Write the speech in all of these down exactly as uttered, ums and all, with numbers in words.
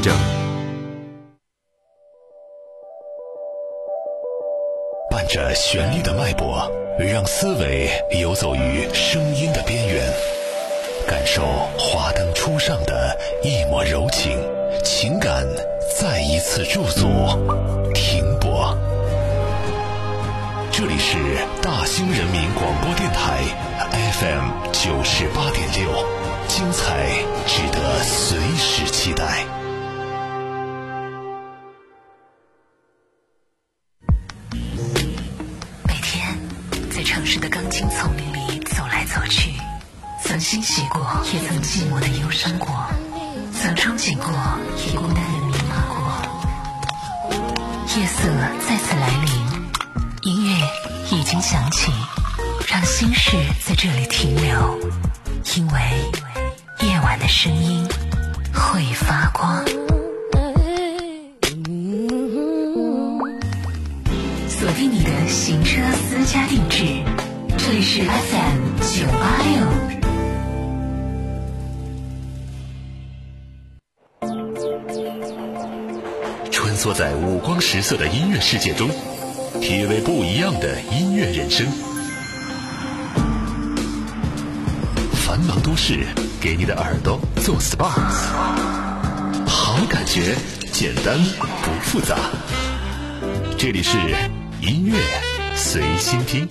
整。伴着旋律的脉搏，让思维游走于声音的边缘，感受华灯初上的一抹柔情，情感再一次驻足停泊。这里是大兴人民广播电台 F M 九十八点六，精彩值得随时期待。 每天在城市的钢筋丛林里走来走去，曾欣喜过，也曾寂寞的忧伤过，曾憧憬过，也孤单的迷茫过。夜色再次来临，音乐已经响起，让心事在这里停留，因为夜晚的声音会发光。锁定你的行车私家定制，这里是 F M 九八六。 穿梭在五光十色的音乐世界中，体味不一样的音乐人生。繁忙都市给你的耳朵做 S P A， 好感觉简单不复杂。这里是音乐随心听。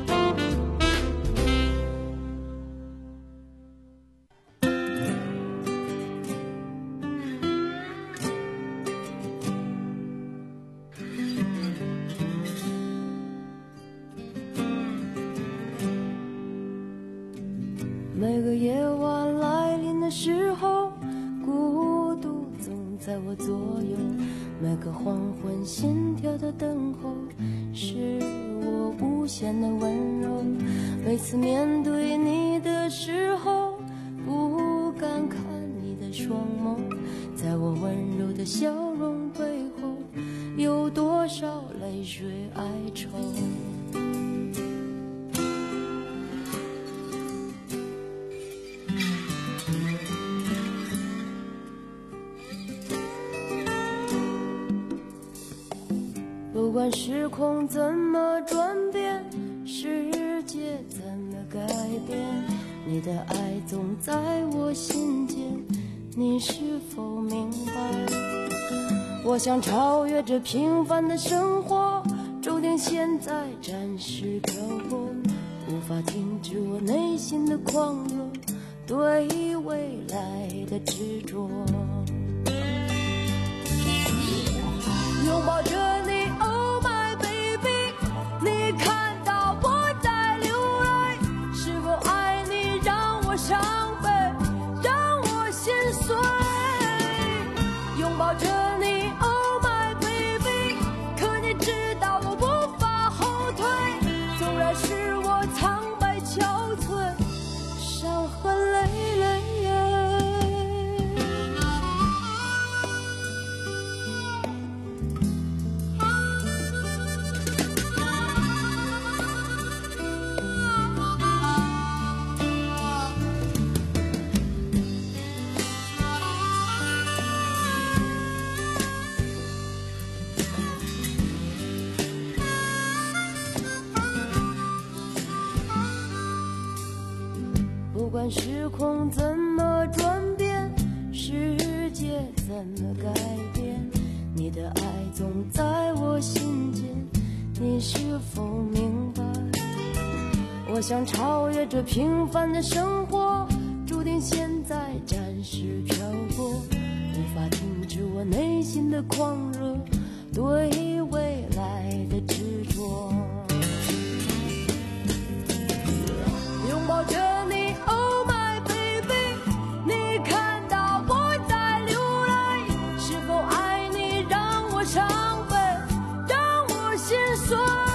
每个夜晚来临的时候，孤独总在我左右，每个黄昏心跳的等候，是我无限的温柔。每次面对你的时候，不敢看你的双眸，在我温柔的笑容背后，有多少泪水哀愁。不管时空怎么转变，世界怎么改变，你的爱总在我心间，你是否明白？我想超越这平凡的生活，注定现在暂时漂泊，无法停止我内心的狂热，对未来的执着。拥抱着你，Oh my baby， 你看到我在流泪，是否爱你让我伤悲，让我心碎。拥抱着你，Oh my baby， 可你知道我无法后退，纵然是我苍白憔悴，伤痕累累。不管时空怎么转变，世界怎么改变，你的爱总在我心间，你是否明白？我想超越这平凡的生活，注定现在暂时漂泊，无法停止我内心的狂热，对未来的执着。拥抱着你，Oh my baby， 你看到我在流泪，是否爱你让我伤悲，让我心碎。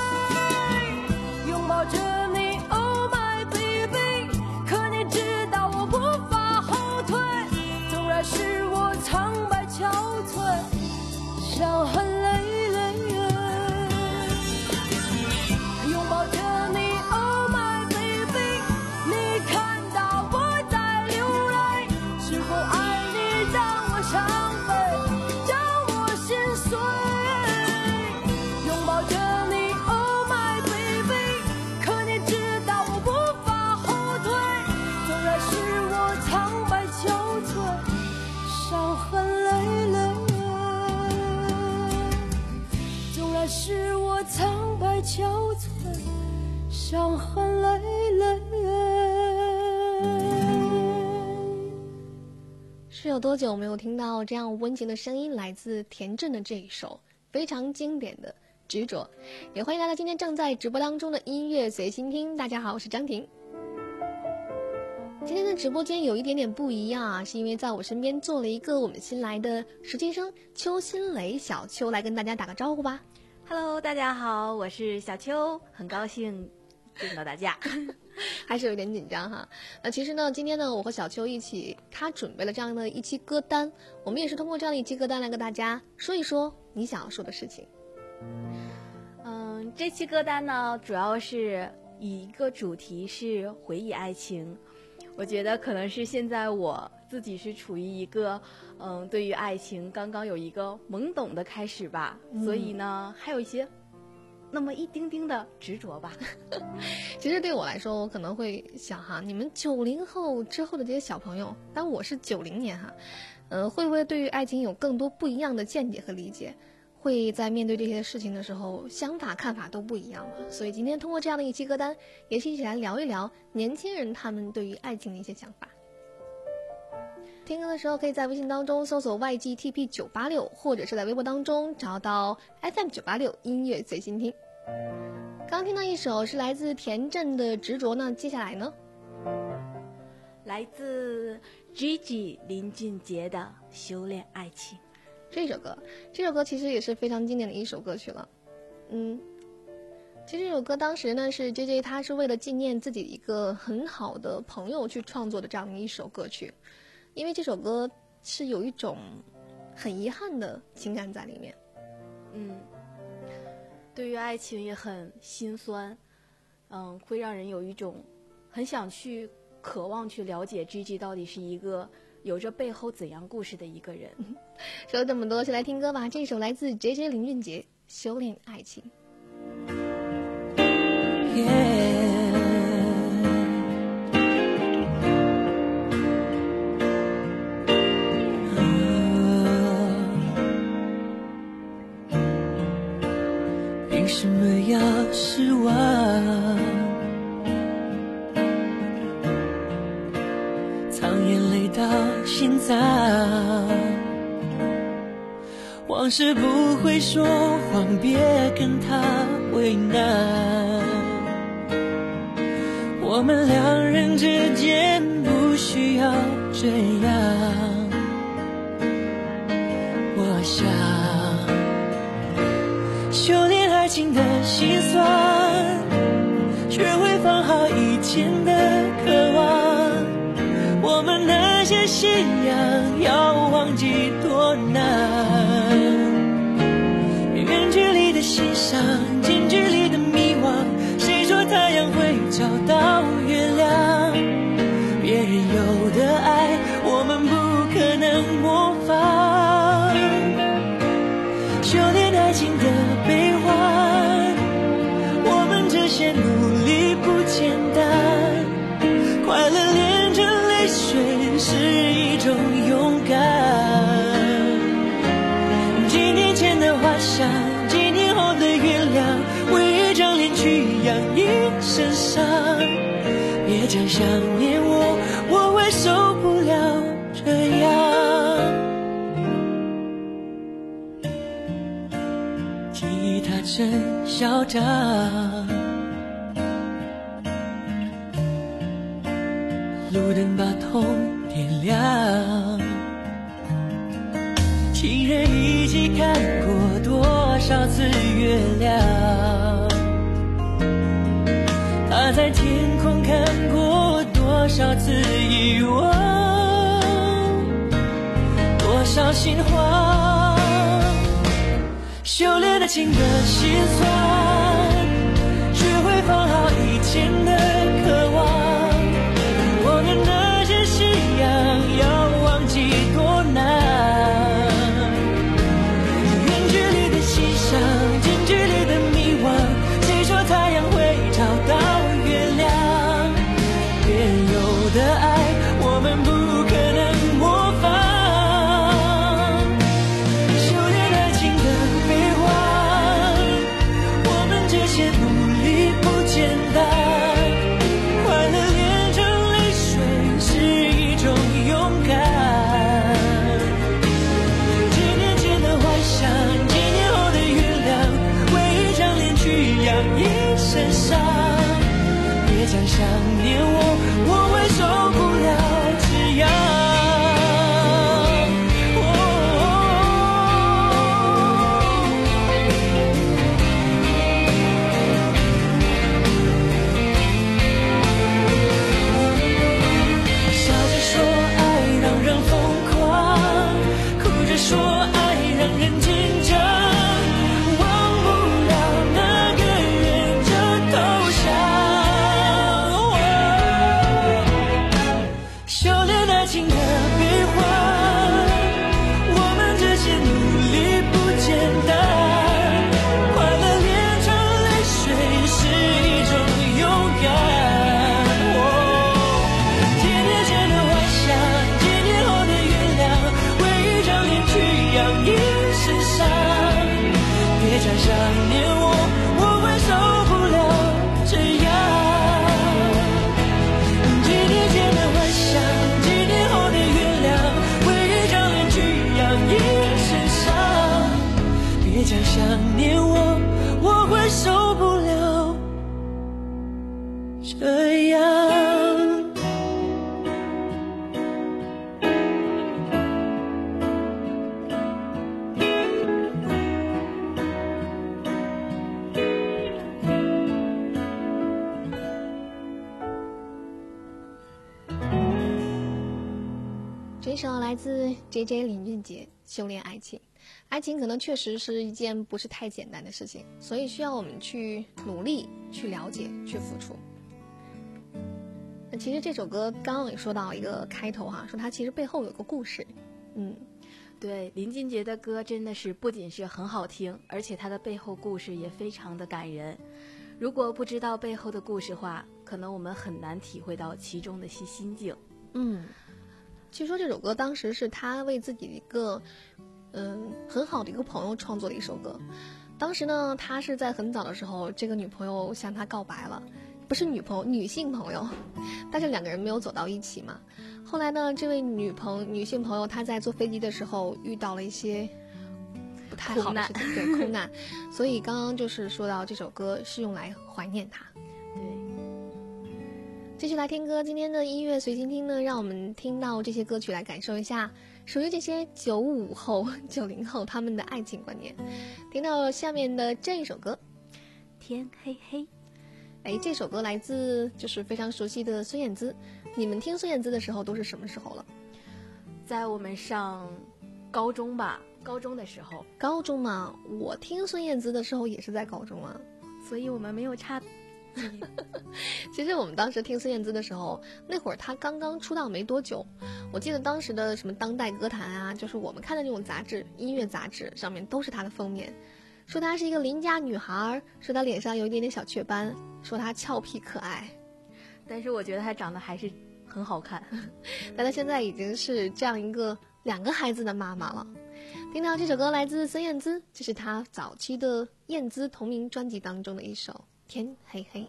拥抱着你，Oh my baby， 可你知道我无法后退，纵然是我苍白憔悴，伤痕累累。拥抱着你，Oh my baby， 你伤痕累累。 是有多久没有听到这样温情的声音，来自田震的这一首非常经典的执着。也欢迎来到今天正在直播当中的音乐随心听。大家好，我是张婷。今天的直播间有一点点不一样啊，是因为在我身边坐了一个我们新来的实习生邱新蕾，小邱来跟大家打个招呼吧。 Hello， 大家好，我是小邱，很高兴见到大家。 还是有点紧张哈。那其实呢，今天呢，我和小邱一起，他准备了这样的一期歌单，我们也是通过这样的一期歌单来跟大家说一说你想要说的事情。 嗯，这期歌单呢，主要是以一个主题是回忆爱情。我觉得可能是现在我自己是处于一个，嗯，对于爱情刚刚有一个懵懂的开始吧，嗯、所以呢，还有一些那么一丁丁的执着吧。 其实对我来说，我可能会想哈，你们九零后之后的这些小朋友，但我是九零年哈，呃，会不会对于爱情有更多不一样的见解和理解？会在面对这些事情的时候，想法看法都不一样了。所以今天通过这样的一期歌单，也是一起来聊一聊年轻人他们对于爱情的一些想法。听歌的时候，可以在微信当中搜索 Y G T P 九八六，或者是在微博当中找到 F M 九八六音乐随心听。刚听到一首是来自田震的执着呢，接下来呢， 来自 Gigi 林俊杰的修炼爱情。 这首歌，这首歌其实也是非常经典的一首歌曲了。嗯，其实这首歌当时呢是 J J 他是为了纪念自己一个很好的朋友去创作的这样的一首歌曲，因为这首歌是有一种很遗憾的情感在里面。 嗯，对于爱情也很心酸，嗯，会让人有一种很想去渴望去了解 G G 到底是一个有着背后怎样故事的一个人。 说了这么多，先来听歌吧。这首来自 J J 林俊杰《修炼爱情》。 Yeah. 凭什么要失望？藏眼泪到心脏，往事不会说谎，别跟他为难。我们两人之间不需要这样。我想修炼爱情的心酸，学会放好以前的渴望。我们那些信仰要忘记多难，远距离的欣赏，近距离的迷惘，谁说太阳会找到月亮？别人有的爱我们不可能模仿，修炼爱情的悲欢，我们这些努力不简单，快乐连着泪水是一种勇敢。几年前的花香，几年后的原谅，为一张脸去养一身伤。别再想念我，我会受不了这样。吉他真嚣张，路灯把痛点亮，情人一起看过多少次月亮，他在天空看过多少次遗忘，多少心慌。修炼爱情的心酸，学会放好以前的渴望，我们那些信仰要忘记多难，远距离的欣赏，近距离的迷惘，谁说太阳会找到月亮？别人有的爱我们不可能模仿，修炼爱情的悲欢，我们这些努力不简单， 首来自 J J 林俊杰《修炼爱情》。爱情可能确实是一件不是太简单的事情，所以需要我们去努力、去了解、去付出。那其实这首歌刚刚也说到一个开头哈，说它其实背后有个故事。嗯， 对，林俊杰的歌真的是不仅是很好听，而且他的背后故事也非常的感人。如果不知道背后的故事话，可能我们很难体会到其中的些心境。 嗯，据说这首歌当时是他为自己的一个嗯很好的一个朋友创作的一首歌。当时呢，他是在很早的时候，这个女朋友向他告白了，不是女朋友，女性朋友，但是两个人没有走到一起嘛。后来呢，这位女朋女性朋友她在坐飞机的时候遇到了一些不太好的事情，对，空难，所以刚刚就是说到这首歌是用来怀念他。 对， 继续来听歌，今天的音乐随心听呢，让我们听到这些歌曲来感受一下属于这些九五后、九零后他们的爱情观念。听到下面的这一首歌， 天黑黑。 哎，这首歌来自就是非常熟悉的孙燕姿。你们听孙燕姿的时候都是什么时候了？ 在我们上高中吧，高中的时候。 高中嘛，我听孙燕姿的时候也是在高中啊， 所以我们没有差。 其实我们当时听孙燕姿的时候，那会儿她刚刚出道没多久。我记得当时的什么当代歌坛啊，就是我们看的那种杂志，音乐杂志上面都是她的封面，说她是一个邻家女孩，说她脸上有一点点小雀斑，说她俏皮可爱。 但是我觉得她长得还是很好看。 但她现在已经是这样一个两个孩子的妈妈了。听到这首歌来自孙燕姿，这是她早期的燕姿同名专辑当中的一首天黑黑。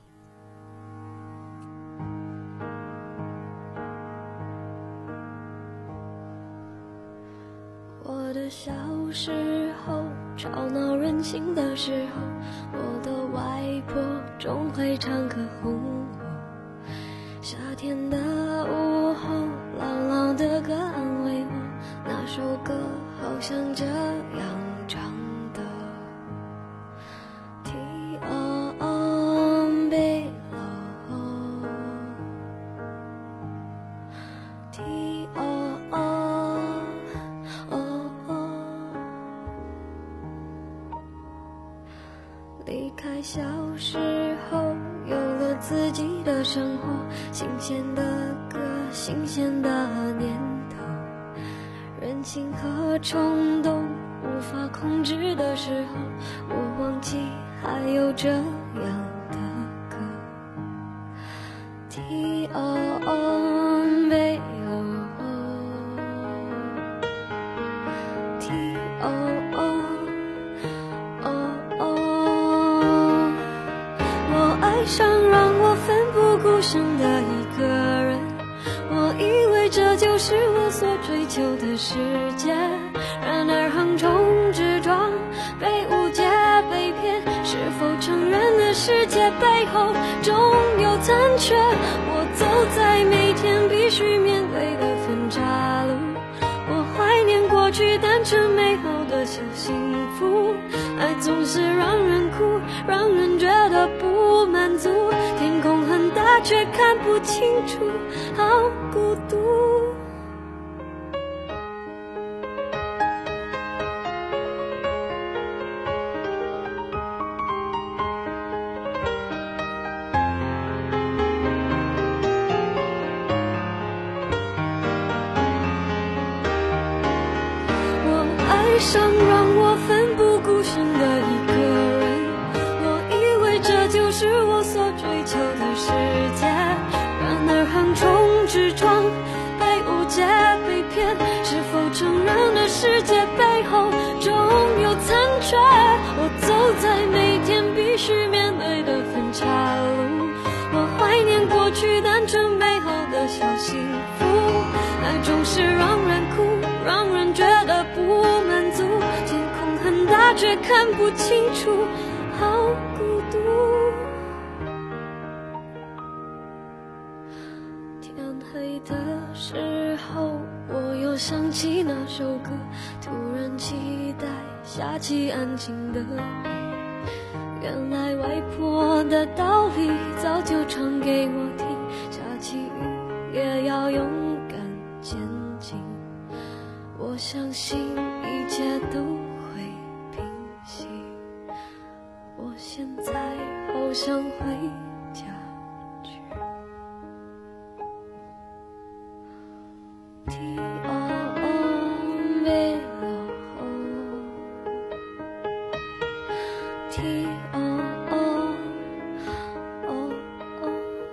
我的小时候，吵闹任性的时候，我的外婆总会唱歌哄我。夏天的午后，朗朗的歌安慰我，那首歌好像这样唱的。T O M B O T O O离开小时候，有了自己的生活，新鲜的歌，新鲜的念头，任性和冲动无法控制的时候，我忘记还有这样的歌。 T O M B O T O O爱上让我奋不顾身的一个人，我以为这就是我所追求的世界，然而横冲直撞，被误解被骗，是否承认了世界背后总有残缺？我走在每天必须面对的分岔路，我怀念过去单纯美好的小幸福，爱总是让人哭，让人觉得不满足，天空很大却看不清楚，好孤独。爱上让我奋不顾身的一个人，我以为这就是我所追求的世界，然而横冲直撞，被误解被骗，是否承认了世界背后总有残缺？我走在每天必须面对的分岔路，我怀念过去单纯美好的小幸福，爱总是让人哭，让人觉得不满足，天空很大却看不清楚，好孤独。天黑的时候，我又想起那首歌，突然期待下起安静的雨，原来外婆的道理早就唱给我听，下起雨也要勇敢前进， 我相信一切都会平息。我现在好想回家去。T O O V O T O O O O。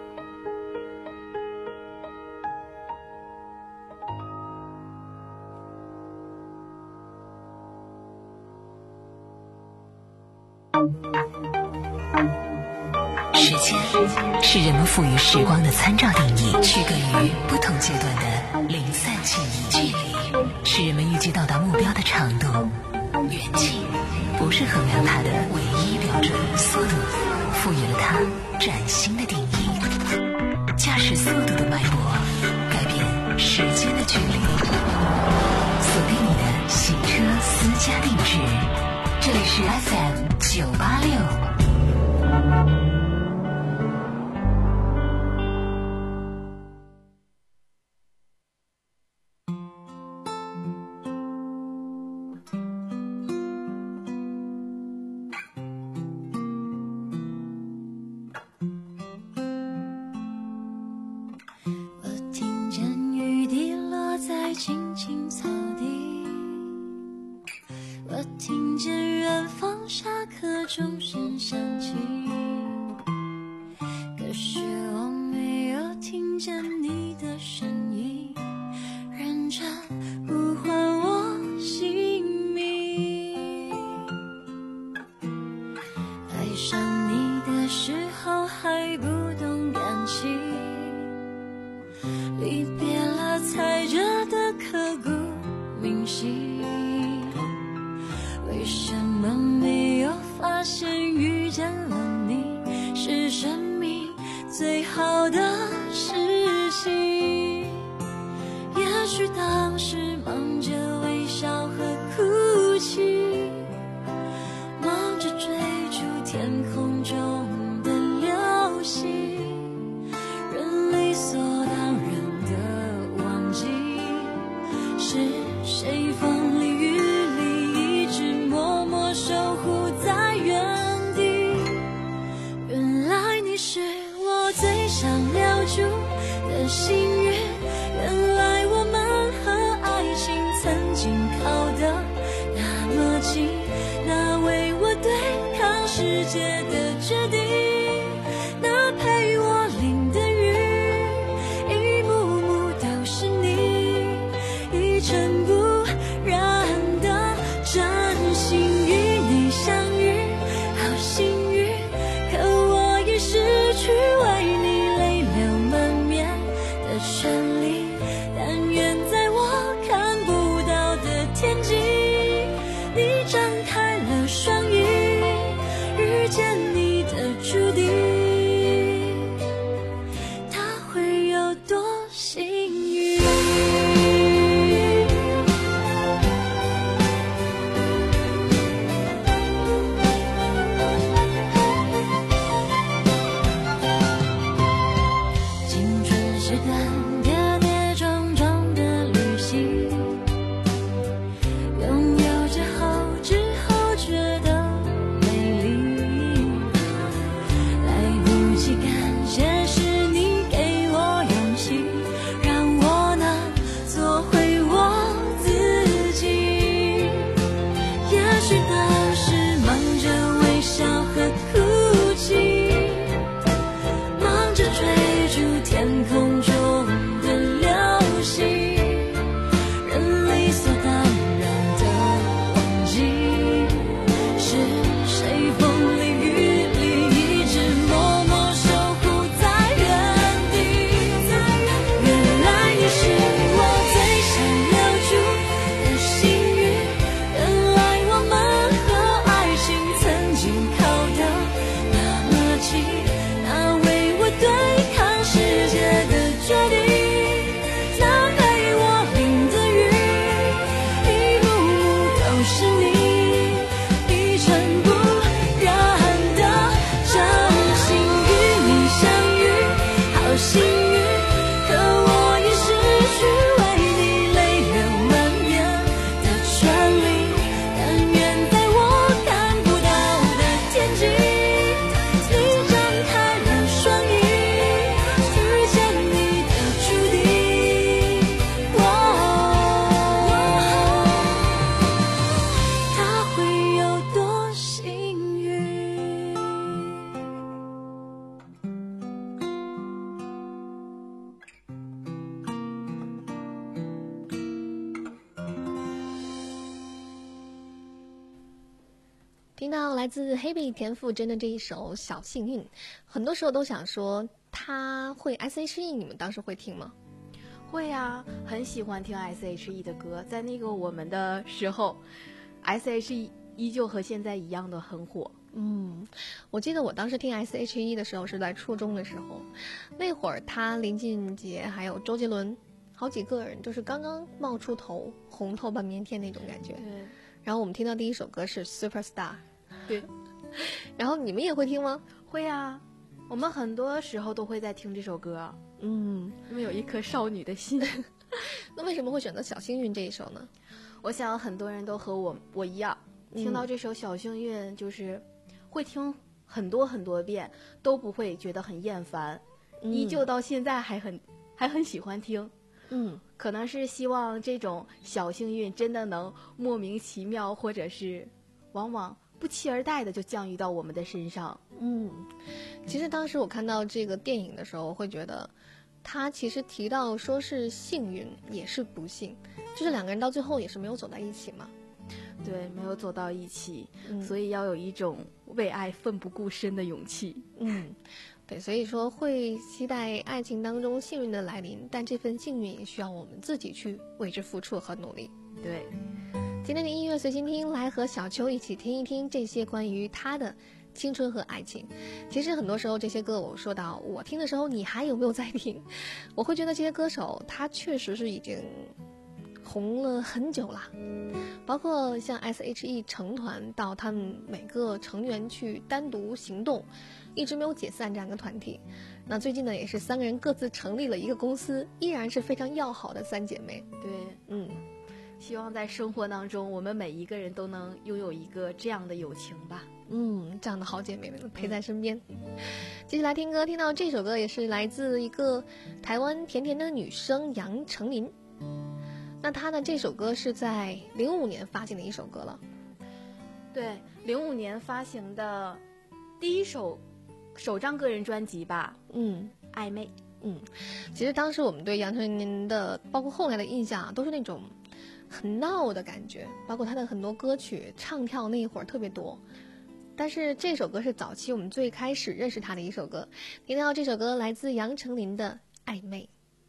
时间是人们赋予时光的参照定义，区隔于不同阶段的零散记忆。距离是人们预计到达目标的长度，远近不是衡量它的唯一标准。速度赋予了它崭新的定义，驾驶速度的脉搏改变时间的距离。锁定你的行车私家定制，这里是 F M 九八六。 青青草地，我听见远方下课钟声响起，可是我没有听见你的声音，认真呼唤我姓名。爱上你的时候还不懂感情，离别了才觉得刻骨铭心。为什么没有发现遇见了你是生命最好的事情？也许当时忙着微笑和哭泣，忙着追逐天空中的流星，人理所当然的忘记是谁风里雨里一直默默守护在原地。原来你是我最想留住的幸运，原来我们和爱情曾经靠得那么近，那为我对抗世界的决定，那陪我淋的雨，一幕幕都是你，一尘不染的真心与你相遇，好幸运，可我已失去为你泪流满面的权利。但愿在我看不到的天际，你张开了双翼，遇见你的注定，他会有多幸运？青春是段跌跌撞撞的旅行，拥有着后知听到来自黑贝田馥甄的这一首《小幸运》，很多时候都想说他会 S H E， 你们当时会听吗？ 会啊，很喜欢听 S H E 的歌，在那个我们的时候 S H E 依旧和现在一样的很火。 嗯，我记得我当时听 S H E 的时候是在初中的时候，那会儿他林俊杰还有周杰伦好几个人就是刚刚冒出头，红透半边天那种感觉。 对， 然后我们听到第一首歌是 Superstar。 对， 然后你们也会听吗？ 会啊，我们很多时候都会在听这首歌。 嗯， 因为有一颗少女的心。 那为什么会选择小幸运这一首呢？ 我想很多人都和我我一样， 嗯、 听到这首小幸运就是会听很多很多遍，都不会觉得很厌烦、嗯、依旧到现在还很还很喜欢听。 嗯， 可能是希望这种小幸运真的能莫名其妙，或者是往往不期而待的就降于到我们的身上。 嗯，其实当时我看到这个电影的时候，我会觉得他其实提到说是幸运也是不幸，就是两个人到最后也是没有走在一起嘛。 对，没有走到一起、 嗯、 所以要有一种为爱奋不顾身的勇气。 嗯，对，所以说会期待爱情当中幸运的来临，但这份幸运也需要我们自己去为之付出和努力。 对， 今天的音乐随心听，来和小秋一起听一听这些关于他的青春和爱情。其实很多时候这些歌我说到我听的时候，你还有没有在听？我会觉得这些歌手他确实是已经红了很久了，包括像 S H E 成团到他们每个成员去单独行动，一直没有解散这样一个团体。那最近呢，也是三个人各自成立了一个公司，依然是非常要好的三姐妹。 对， 嗯， 希望在生活当中，我们每一个人都能拥有一个这样的友情吧。 嗯，这样的好姐妹们陪在身边。接下来听歌，听到这首歌也是来自一个台湾甜甜的女生杨丞琳。那她的这首歌是在零五年发行的一首歌了。 对，零五年发行的第一首首张个人专辑吧。 嗯， 暧昧。 嗯，其实当时我们对杨丞琳的，包括后来的印象，都是那种很闹的感觉，包括她的很多歌曲唱跳那一会儿特别多。但是这首歌是早期我们最开始认识她的一首歌。听到这首歌来自杨丞琳的《暧昧》。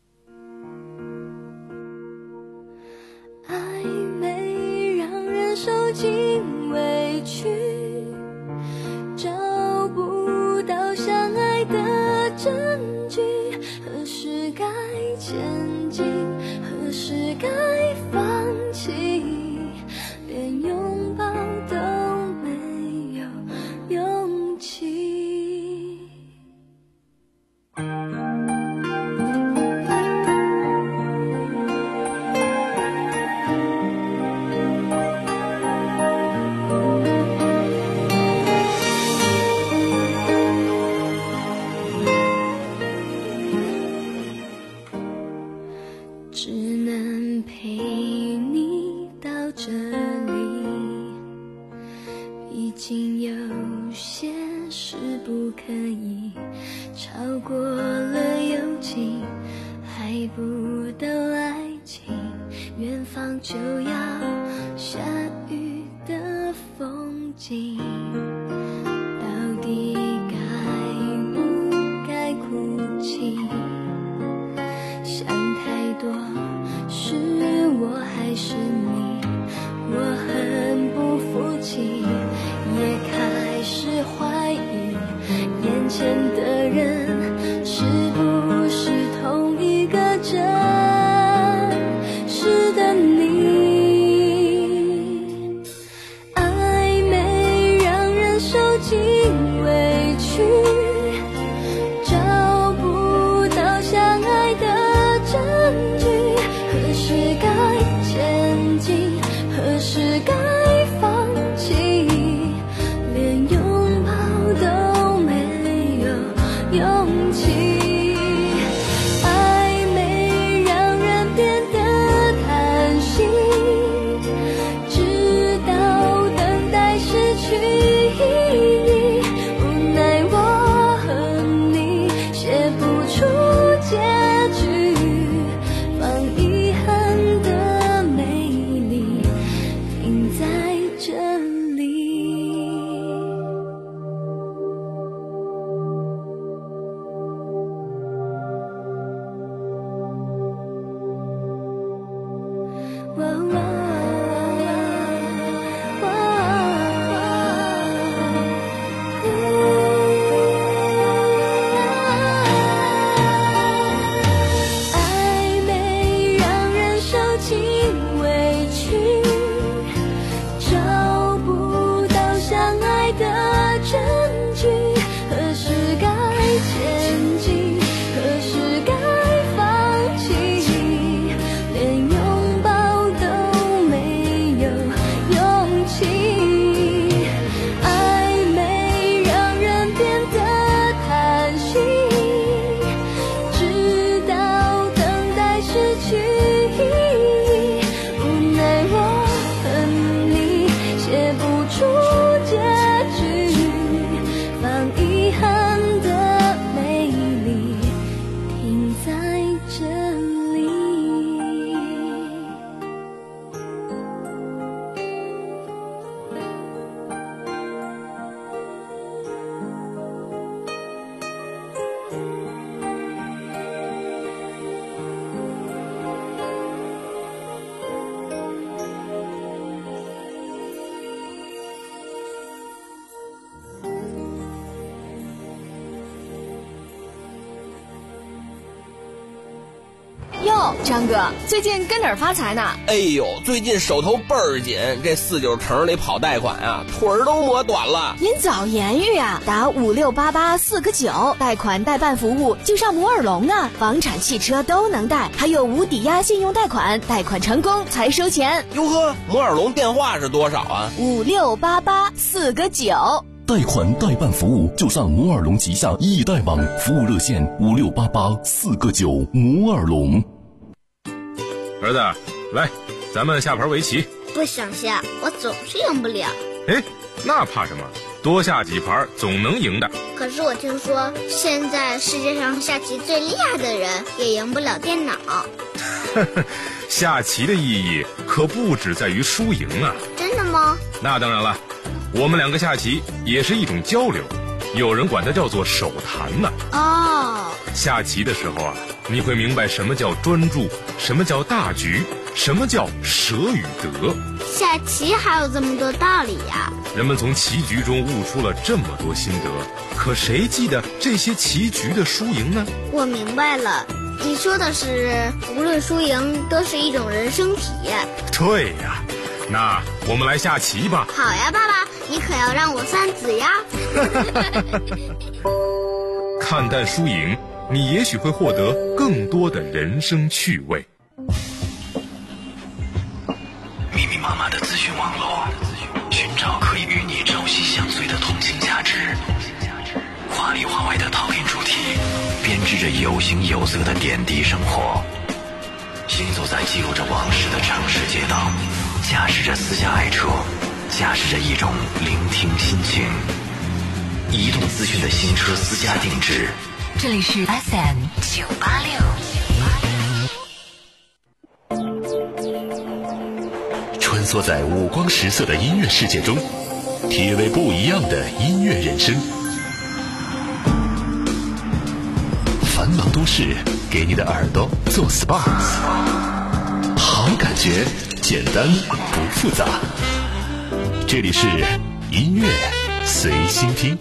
暧昧让人受尽委屈，找不到相爱的证据，何时该前进，何时该放弃，连拥抱都没有勇气。只能陪你到这里，毕竟有些事不可以超过了友情，还不到爱情，远方就要下雨的风景，到底该不该哭泣？想太多，是我还是你？我很不服气，也开始怀疑眼前的人是不是同一个真实的你。暧昧让人受尽委屈，找不到相爱的证据，何时该前进，何时该放弃，连拥抱都没有勇气。暧昧让人变得贪心，直到等待失去意义，无奈我和你写不出结局，放遗憾的美丽停在哟，张哥，最近跟哪儿发财呢？ 哎呦，最近手头倍儿紧，这四九城里跑贷款啊，腿儿都磨短了。 您早言语啊，打五六八八四个九，贷款代办服务就上摩尔龙啊，房产、汽车都能贷，还有无抵押信用贷款，贷款成功才收钱。 哟呵，摩尔龙电话是多少啊？ 五六八八四个九。 贷款代办服务就上摩尔龙旗下易贷网，服务热线五六八八四个九。摩尔龙。 儿子，来，咱们下盘围棋。 不想下，我总是赢不了。 哎，那怕什么？多下几盘总能赢的。 可是我听说，现在世界上下棋最厉害的人也赢不了电脑。 下棋的意义可不只在于输赢啊。 真的吗？ 那当然了，我们两个下棋也是一种交流，有人管它叫做手谈呢。 哦， 下棋的时候啊，你会明白什么叫专注，什么叫大局，什么叫舍与得。 下棋还有这么多道理呀！ 人们从棋局中悟出了这么多心得，可谁记得这些棋局的输赢呢？ 我明白了，你说的是无论输赢都是一种人生体验。 对呀，那我们来下棋吧。 好呀，爸爸，你可要让我三子呀。 看淡输赢，你也许会获得更多的人生趣味。 密密麻麻的资讯网络，寻找可以与你朝夕相随的通信价值。华里华外的讨论主题，编织着有形有色的点滴生活。行走在记录着往事的城市街道，驾驶着私家爱车，驾驶着一种聆听心情。移动资讯的新车私家定制。 这里是 F M 九八六。 穿梭在五光十色的音乐世界中，体味不一样的音乐人生。繁忙都市给你的耳朵做 S P A， 好感觉简单不复杂。这里是音乐随心听。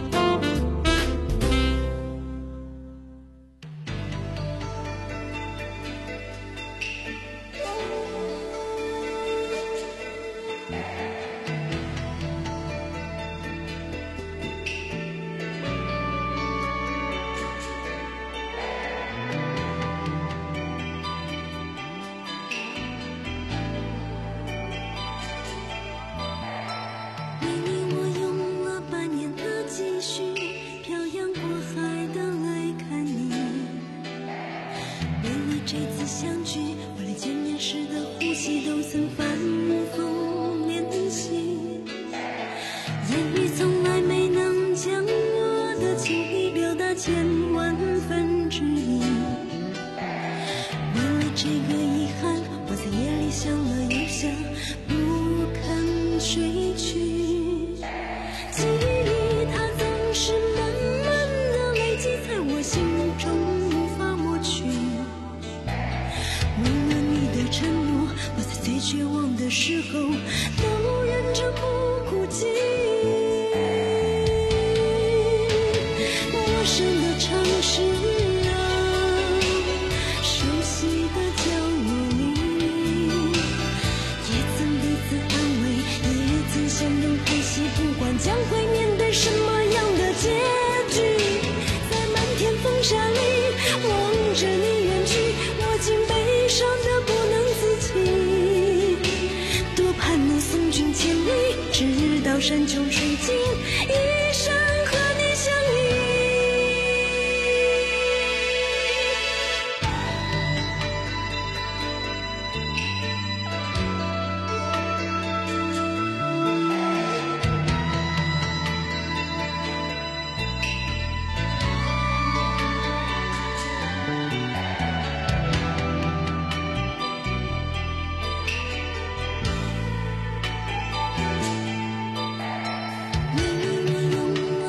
山穷水尽，一生和你相依。为你我用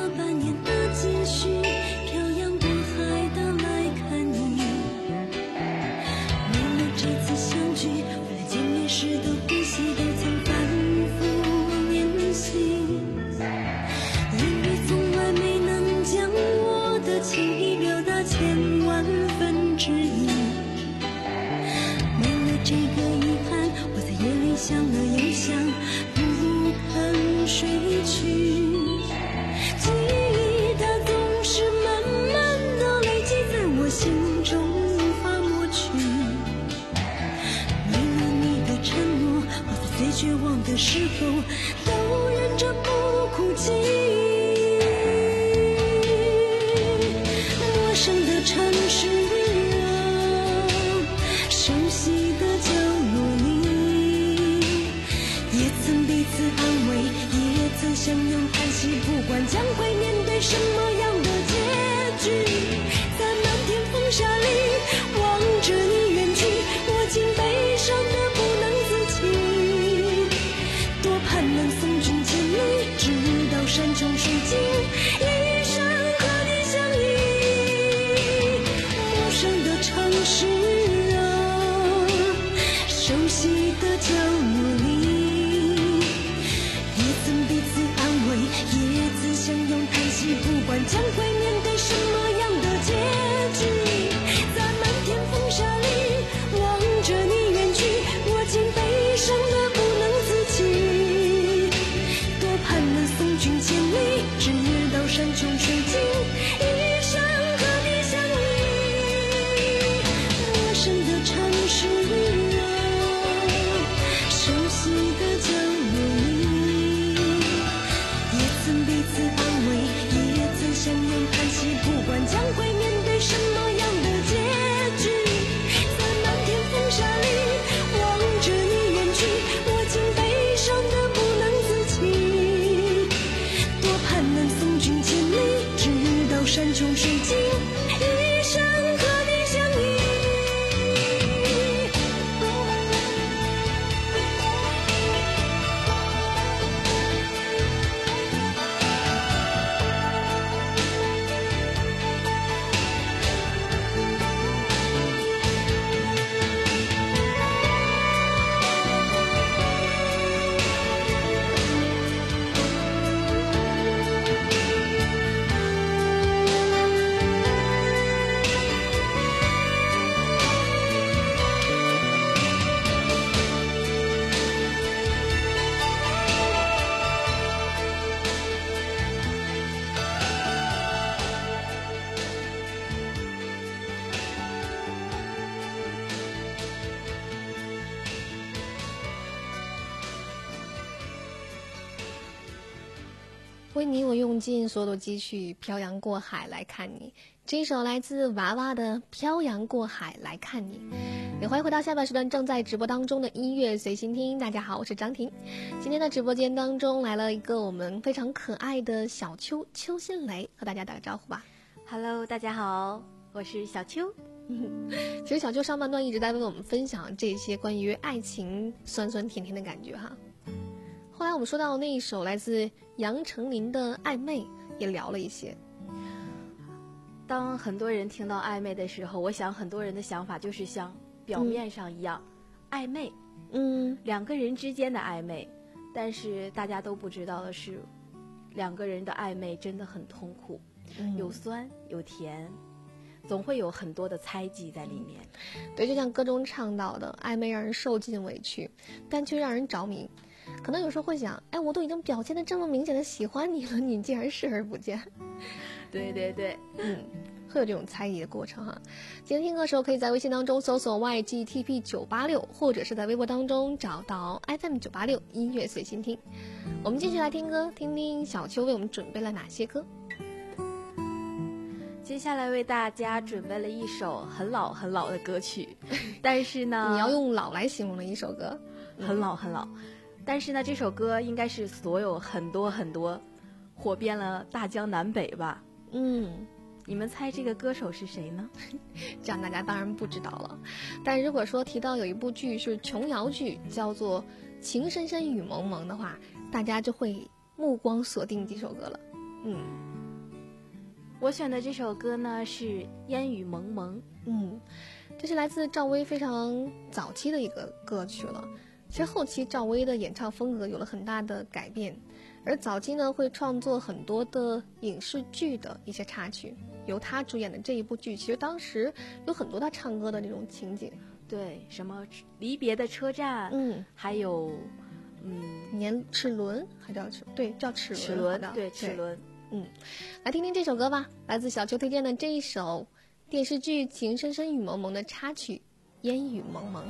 为你我用尽所有的积蓄，漂洋过海来看你。这一首来自娃娃的《漂洋过海来看你》。也欢迎回到下半时段正在直播当中的音乐随心听。大家好，我是张婷。今天的直播间当中来了一个我们非常可爱的小秋邱新雷，和大家打个招呼吧。 Hello， 大家好，我是小秋。 其实小秋上半段一直在为我们分享这些关于爱情酸酸甜甜的感觉哈。后来我们说到那一首来自杨丞琳的《暧昧》，也聊了一些。 当很多人听到暧昧的时候，我想很多人的想法就是像表面上一样、嗯、暧昧， 嗯， 两个人之间的暧昧。但是大家都不知道的是，两个人的暧昧真的很痛苦，嗯、有酸有甜，总会有很多的猜忌在里面。 对，就像歌中唱到的，暧昧让人受尽委屈，但却让人着迷。可能有时候会想，哎，我都已经表现得这么明显的喜欢你了，你竟然视而不见。 对对对， 嗯，会有这种猜疑的过程哈。今天听歌的时候，可以在微信当中搜索 Y G T P 九八六，或者是在微博当中找到 F M 九八六音乐随心听。我们继续来听歌，听听小秋为我们准备了哪些歌。 接下来为大家准备了一首很老很老的歌曲，但是呢， 你要用老来形容的一首歌， 很老很老。但是呢，这首歌应该是所有很多很多火遍了大江南北吧。 嗯， 你们猜这个歌手是谁呢？ 这样大家当然不知道了。但如果说提到有一部剧是琼瑶剧，叫做《情深深雨蒙蒙》的话，大家就会目光锁定这首歌了。嗯， 我选的这首歌呢是《烟雨蒙蒙》。 嗯，这是来自赵薇非常早期的一个歌曲了。其实后期赵薇的演唱风格有了很大的改变，而早期呢会创作很多的影视剧的一些插曲，由她主演的这一部剧，其实当时有很多她唱歌的那种情景， 对，什么离别的车站， 嗯， 还有嗯年齿轮，还叫齿对叫齿轮， 齿轮对齿轮， 嗯，来听听这首歌吧，来自小秋推荐的这一首电视剧《情深深雨蒙蒙》的插曲《烟雨蒙蒙》。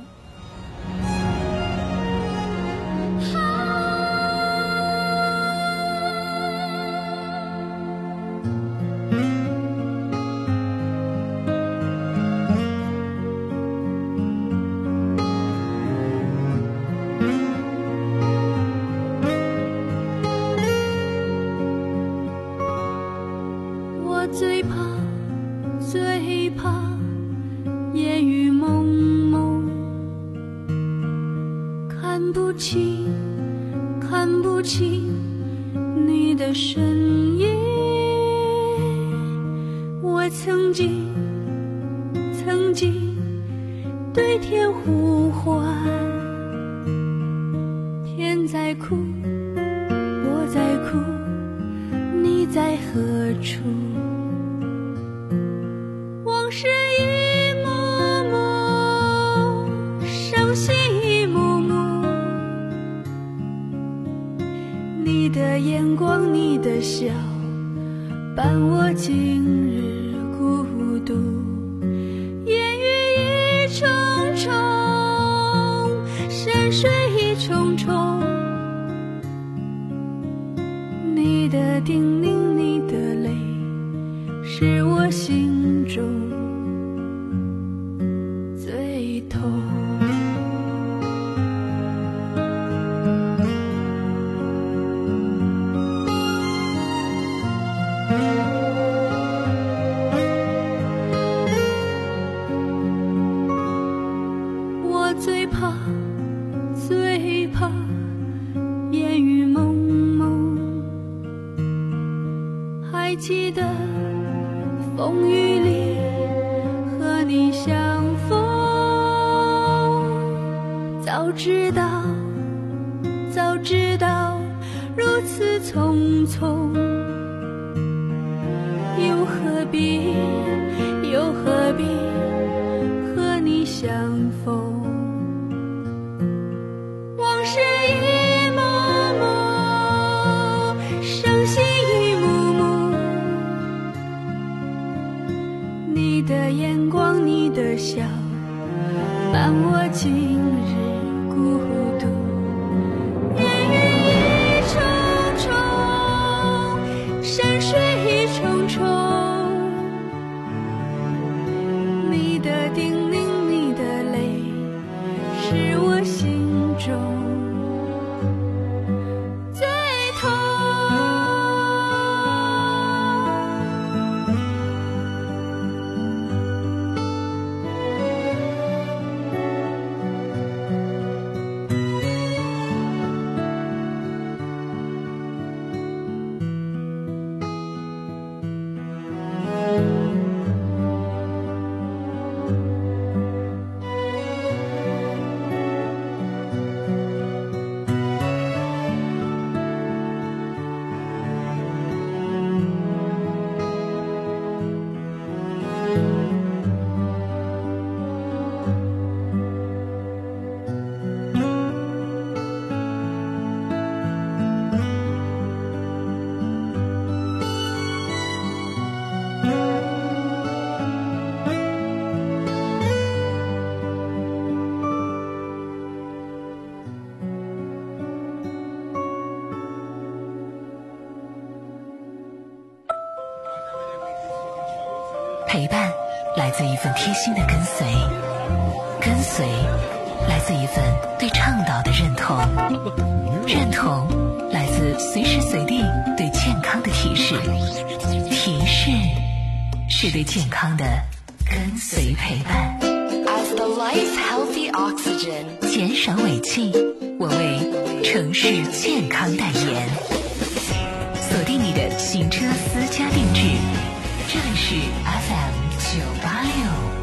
陪伴来自一份贴心的跟随，跟随来自一份对倡导的认同，认同来自随时随地对健康的提示，提示是对健康的跟随陪伴。 As the light's healthy oxygen， 减少尾气，我为城市健康代言。锁定你的行车私家定制，这里是 F M 九八六。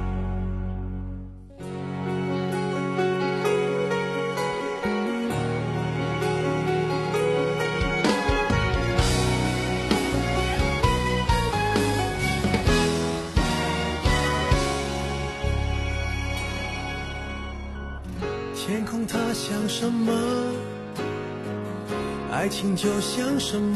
天空它像什么？爱情就像什么？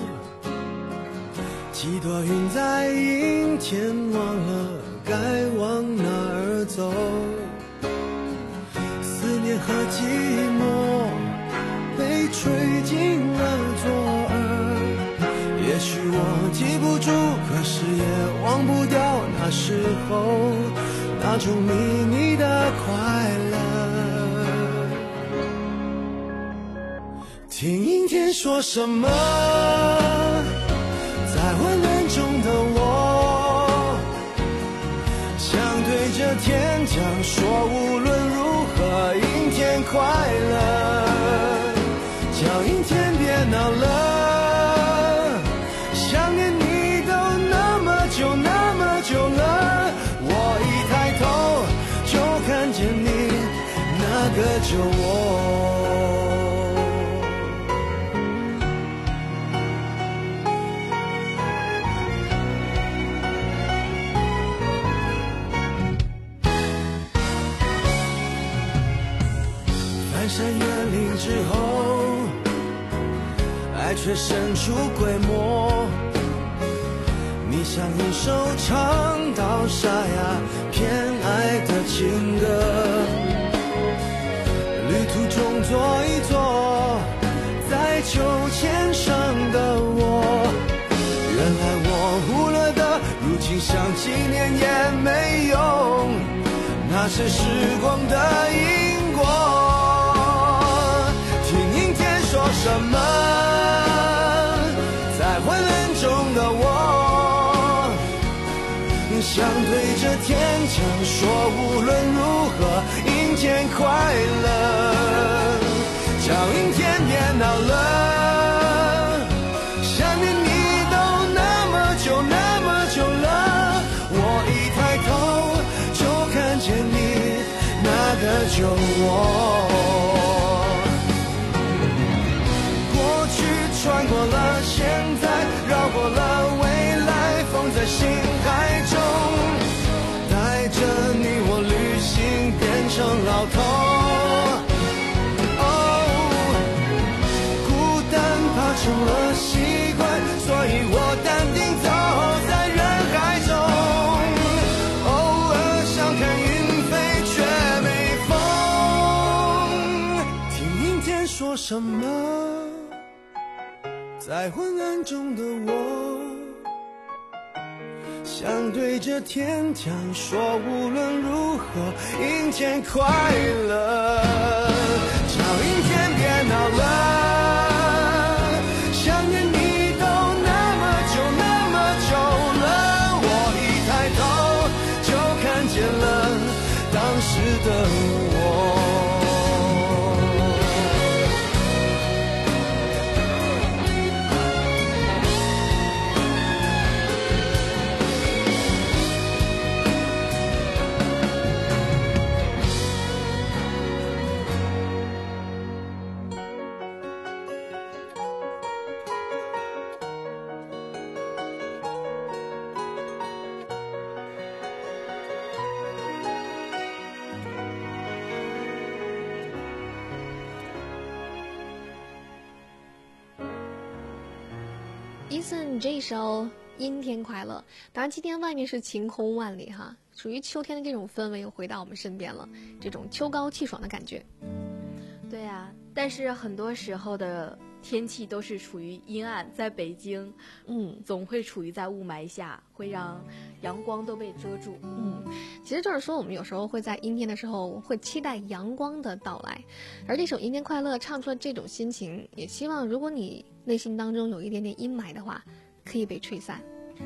几朵云在阴天，忘了该往哪儿走。思念和寂寞被吹进了左耳。也许我记不住，可是也忘不掉那时候那种秘密的快乐。听阴天说什么，在混乱中的我想对着天讲说，无论如何阴天快乐，叫阴天别闹了，想念你都那么久那么久了，我一抬头就看见你那个旧我。翻越岭之后，爱却生出规模。你像一首唱到沙哑偏爱的情歌，旅途中坐一坐，在秋千上的我，原来我忽略的，如今想纪念也没用，那是时光的因果。说什么，在混乱中的我想对着天讲说，无论如何阴天快乐，叫阴天别闹了，想念你都那么久那么久了，我一抬头就看见你那个旧我。穿过了现在，绕过了未来，风在心海中带着你我旅行，变成老头。哦，孤单怕成了习惯，所以我淡定走在人海中，偶尔想看云飞却没风。听阴天说什么，在昏暗中的我想对着天讲说，无论如何阴天快乐，叫阴天别闹了，想念你都那么久那么久了，我一抬头就看见了当时的我。 伊森这一首阴天快乐，当然今天外面是晴空万里哈，属于秋天的这种氛围又回到我们身边了，这种秋高气爽的感觉。 对啊，但是很多时候的天气都是处于阴暗，在北京， 嗯， 总会处于在雾霾下，会让阳光都被遮住。 嗯，其实就是说，我们有时候会在阴天的时候会期待阳光的到来，而这首《阴天快乐》唱出了这种心情，也希望如果你内心当中有一点点阴霾的话，可以被吹散。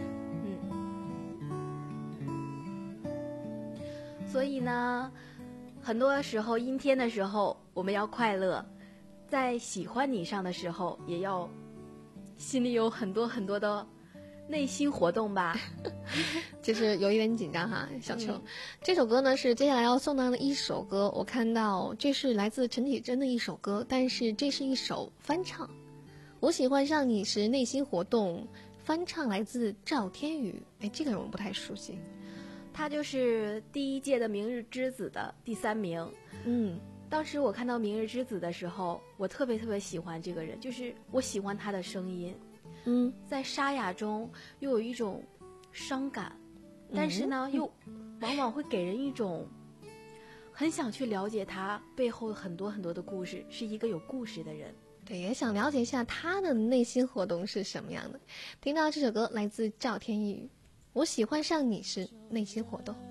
所以呢，很多时候阴天的时候我们要快乐，在喜欢你上的时候也要心里有很多很多的内心活动吧。 就是有一点紧张哈，小秋、嗯、这首歌呢是接下来要送到的一首歌，我看到这是来自陈绮贞的一首歌，但是这是一首翻唱。我喜欢上你时内心活动，翻唱来自赵天宇。哎，这个人我不太熟悉， 他就是第一届的明日之子的第三名。 嗯， 当时我看到明日之子的时候，我特别特别喜欢这个人，就是我喜欢他的声音， 嗯， 在沙哑中又有一种伤感，但是呢、嗯、又往往会给人一种很想去了解他背后很多很多的故事，是一个有故事的人。 对，也想了解一下他的内心活动是什么样的。听到这首歌来自赵天宇，我喜欢上你是内心活动。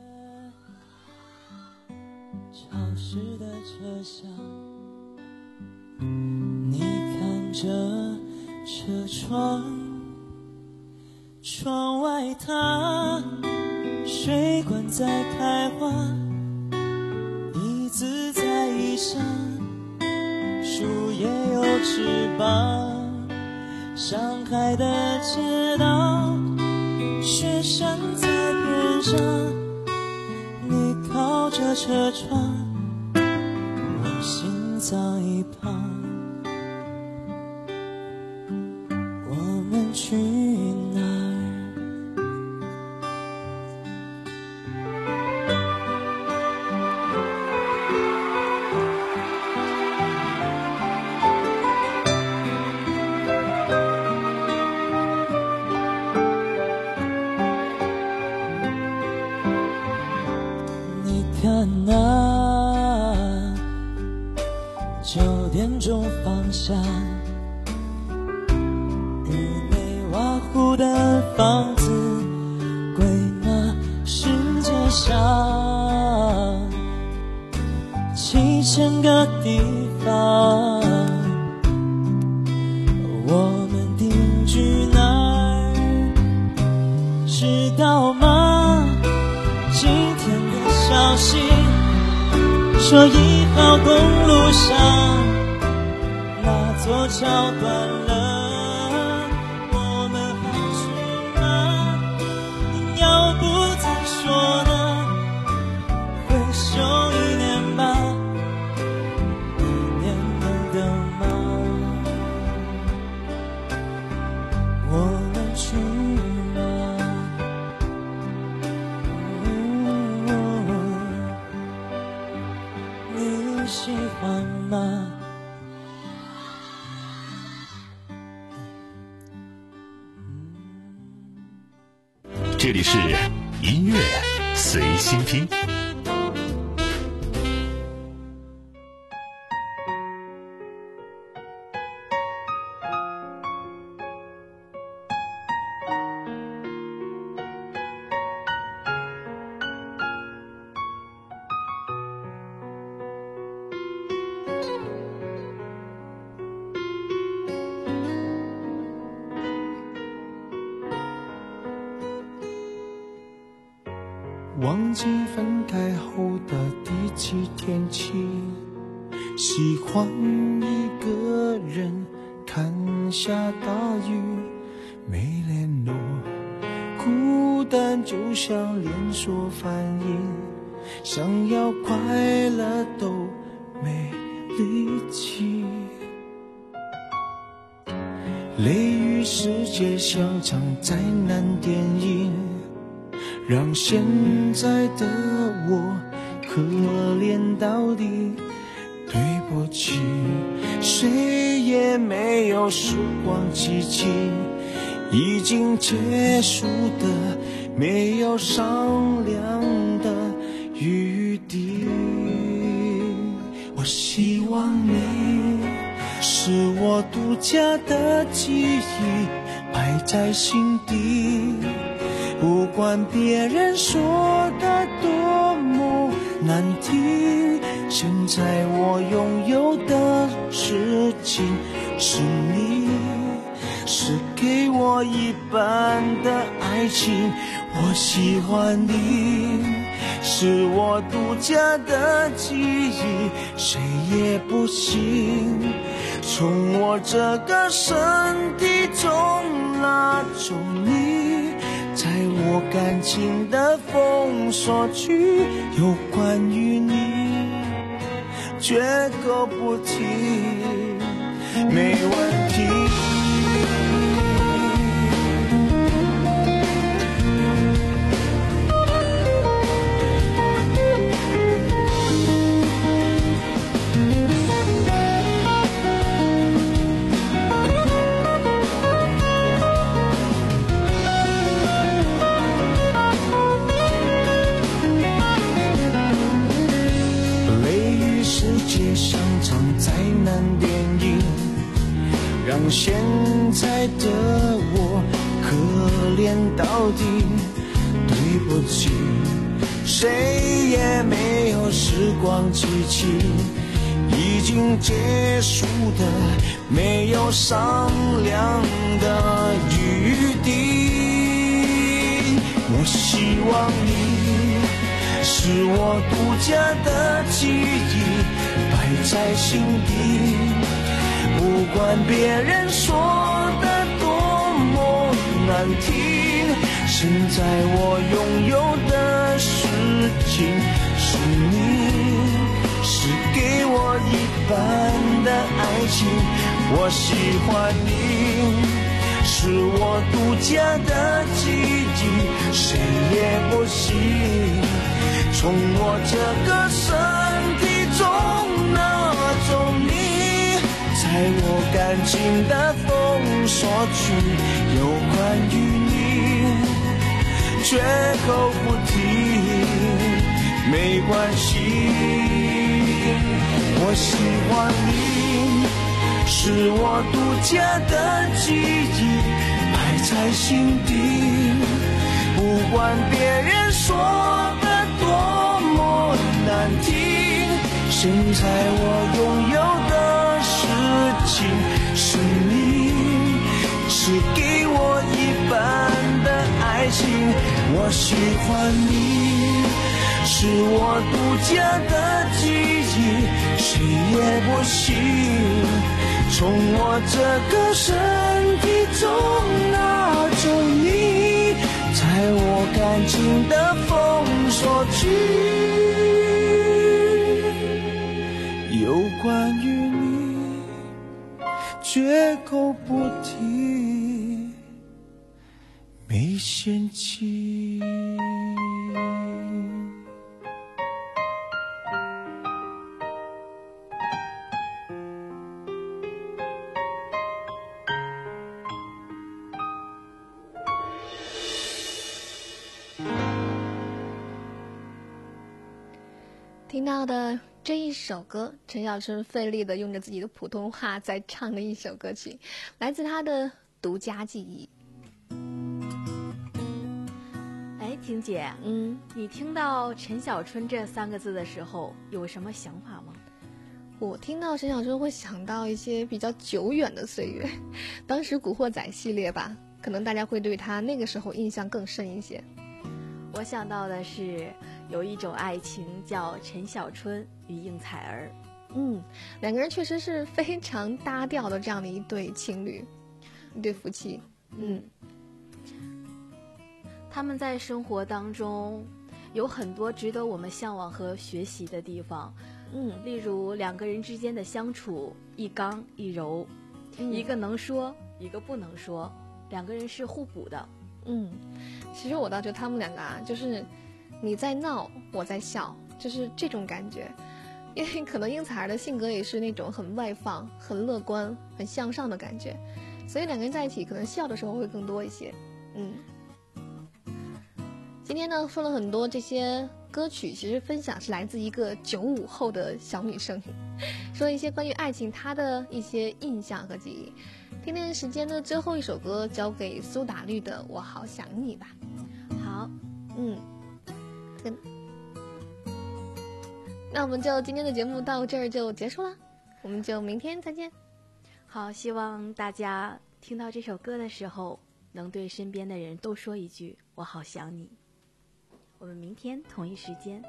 潮湿的车厢，你看着车窗，窗外它水管在开花，椅子在衣裳，树叶有翅膀，上海的街道，雪山在边上，你靠着车窗，我心脏一旁，我们去哪儿？你看那九点钟方向，日内瓦湖的房子归纳世界上七千个地方，我们定居哪儿？知道吗？今天的消息说一号公路上那座桥断了，我们还去吗？你要不再说呢？回首一年吧，一年能等吗？我们去吗？你喜欢吗？ 这里是音乐随心听。 忘记分开后的第几天起，喜欢一个人看下大雨，没联络，孤单就像连锁反应，想要快乐都没力气，雷雨世界像场灾难电影，让现在的我可怜到底。对不起，谁也没有时光机器，已经结束的没有商量的余地。我希望你是是我独家的记忆，摆在心底。不管别人说的多么难听，现在我拥有的事情是你，是给我一半的爱情。我喜欢你，是我独家的记忆，谁也不行从我这个身体中拿走你，在我感情的封锁区，有关于你绝口不提，没问题。让现在的我可怜到底，对不起，谁也没有时光机器，已经结束的没有商量的余地。我希望你是我独家的记忆，摆在心底。不管别人说的多么难听，现在我拥有的事情是你，是给我一半的爱情。我喜欢你，是我独家的记忆，谁也不行从我这个身体中拿走你，在我感情的封锁区，有关于你绝口不提，没关系。我喜欢你，是我独家的记忆，摆在心底。不管别人说的多么难听，现在我拥有的事情是你，是给我一半的爱情。我喜欢你，是我独家的记忆，谁也不行从我这个身体中拿走你，在我感情的封锁区，有关于你绝口不提，没嫌弃。 听到的这一首歌，陈小春费力的用着自己的普通话在唱的一首歌曲，来自他的独家记忆。 哎，婷姐，嗯，你听到陈小春这三个字的时候有什么想法吗？ 我听到陈小春会想到一些比较久远的岁月，当时古惑仔系列吧，可能大家会对他那个时候印象更深一些。 我想到的是有一种爱情叫陈小春与应采儿， 嗯，两个人确实是非常搭调的这样的一对情侣，一对夫妻。嗯， 他们在生活当中有很多值得我们向往和学习的地方。嗯，例如两个人之间的相处，一刚一柔，嗯，一个能说，一个不能说，两个人是互补的。 嗯，其实我倒觉得他们两个啊，就是你在闹，我在笑，就是这种感觉。因为可能应采儿的性格也是那种很外放、很乐观、很向上的感觉，所以两个人在一起可能笑的时候会更多一些。嗯，今天呢说了很多这些歌曲其实分享是来自一个九五后的小女生，说一些关于爱情她的一些印象和记忆。听听时间的最后一首歌，交给苏打绿的《我好想你》吧。 好， 嗯，跟那我们就今天的节目到这儿就结束了，我们就明天再见。 好，希望大家听到这首歌的时候，能对身边的人都说一句“我好想你”。我们明天同一时间。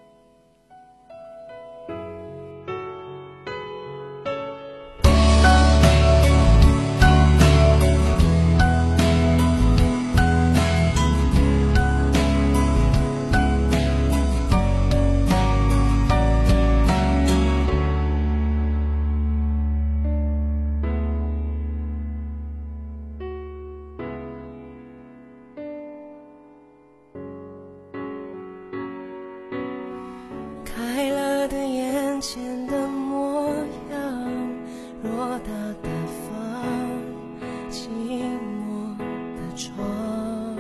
开了的眼前的模样，偌大的房，寂寞的床，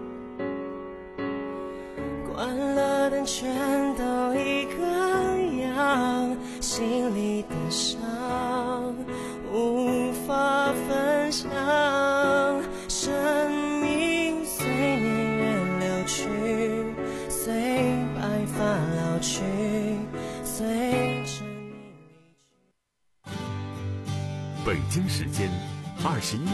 关了灯全都一个样，心里的伤无法分享，生命随年月流去，随白发老去，随着你离去。 北京时间二十一